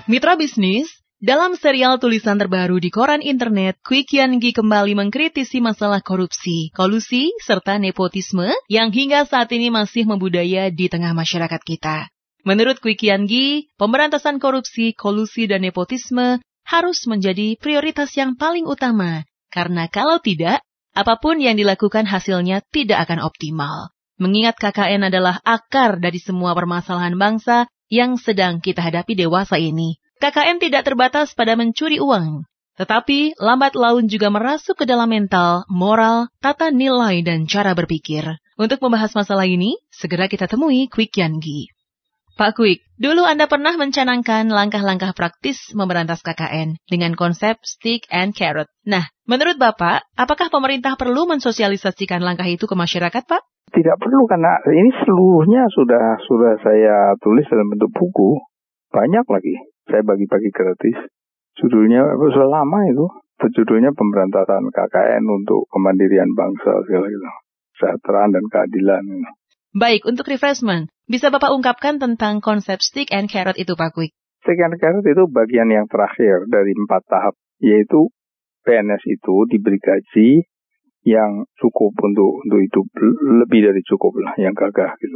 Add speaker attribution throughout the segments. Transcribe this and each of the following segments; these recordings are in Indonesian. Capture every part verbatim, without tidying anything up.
Speaker 1: Mitra bisnis, dalam serial tulisan terbaru di koran internet, Kwi Kian Gi kembali mengkritisi masalah korupsi, kolusi, serta nepotisme yang hingga saat ini masih membudaya di tengah masyarakat kita. Menurut Kwi Kian Gi, pemberantasan korupsi, kolusi, dan nepotisme harus menjadi prioritas yang paling utama, karena kalau tidak, apapun yang dilakukan hasilnya tidak akan optimal. Mengingat K K N adalah akar dari semua permasalahan bangsa yang sedang kita hadapi dewasa ini. K K N tidak terbatas pada mencuri uang, tetapi lambat laun juga merasuk ke dalam mental, moral, tata nilai, dan cara berpikir. Untuk membahas masalah ini, segera kita temui Kwi Kian Gi. Pak Kwik, dulu Anda pernah mencanangkan langkah-langkah praktis memberantas K K N dengan konsep stick and carrot. Nah, menurut Bapak, apakah pemerintah perlu mensosialisasikan langkah itu ke masyarakat, Pak?
Speaker 2: Tidak perlu, karena ini seluruhnya sudah sudah saya tulis dalam bentuk buku. Banyak lagi. Saya bagi-bagi gratis. Judulnya sudah lama itu. Judulnya Pemberantasan K K N untuk Kemandirian Bangsa segala gitu. Kesejahteraan dan keadilan.
Speaker 1: Baik, untuk refreshment, bisa Bapak ungkapkan tentang konsep stick and carrot itu, Pak Kwik?
Speaker 2: Stick and carrot itu bagian yang terakhir dari empat tahap, yaitu P N S itu diberi gaji yang cukup untuk untuk hidup, lebih dari cukup lah, yang gagah gitu.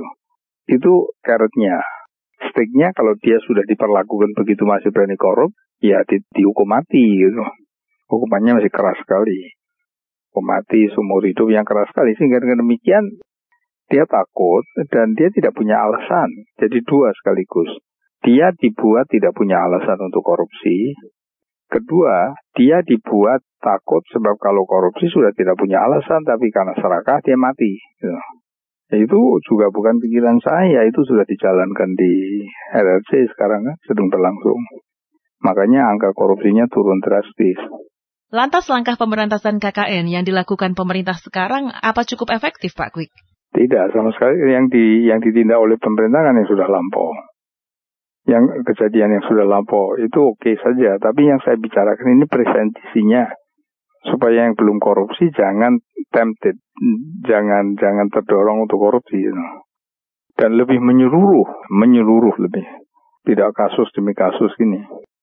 Speaker 2: Itu carrotnya. Sticknya kalau dia sudah diperlakukan begitu masih berani korup, ya di, dihukum mati gitu. Hukumannya masih keras sekali. Hukum mati seumur hidup yang keras sekali. Sehingga dengan demikian dia takut dan dia tidak punya alasan. Jadi dua sekaligus. Dia dibuat tidak punya alasan untuk korupsi. Kedua, dia dibuat takut sebab kalau korupsi sudah tidak punya alasan, tapi karena serakah dia mati. Gitu. Itu juga bukan pikiran saya, itu sudah dijalankan di R R C sekarang kan, sedang berlangsung. Makanya angka korupsinya turun drastis.
Speaker 1: Lantas langkah pemberantasan K K N yang dilakukan pemerintah sekarang apa cukup efektif, Pak Kwik?
Speaker 2: Tidak, sama sekali yang di yang ditindak oleh pemerintah kan yang sudah lampau. Yang kejadian yang sudah lampau itu oke saja, tapi yang saya bicarakan ini preventisinya supaya yang belum korupsi jangan tempted, jangan jangan terdorong untuk korupsi, you know. Dan lebih menyeluruh, menyeluruh lebih, tidak kasus demi kasus gini.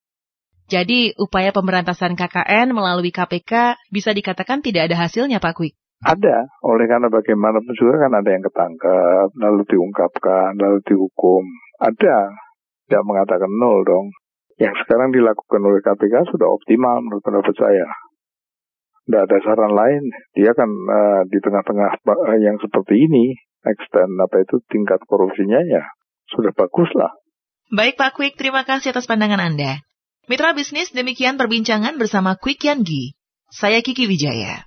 Speaker 1: Jadi upaya pemberantasan K K N melalui K P K bisa dikatakan tidak ada hasilnya, Pak Kwik?
Speaker 2: Ada, oleh karena bagaimanapun juga kan ada yang ketangkap, lalu diungkapkan, lalu dihukum. Ada. Tidak mengatakan nol dong. Yang sekarang dilakukan oleh K P K sudah optimal menurut pendapat saya. Tidak ada saran lain. Dia kan uh, di tengah-tengah uh, yang seperti ini, extend apa itu tingkat korupsinya ya sudah bagus lah.
Speaker 1: Baik Pak Kwik, terima kasih atas pandangan Anda. Mitra bisnis, demikian perbincangan bersama Kwi Kian Gi. Saya Kiki Wijaya.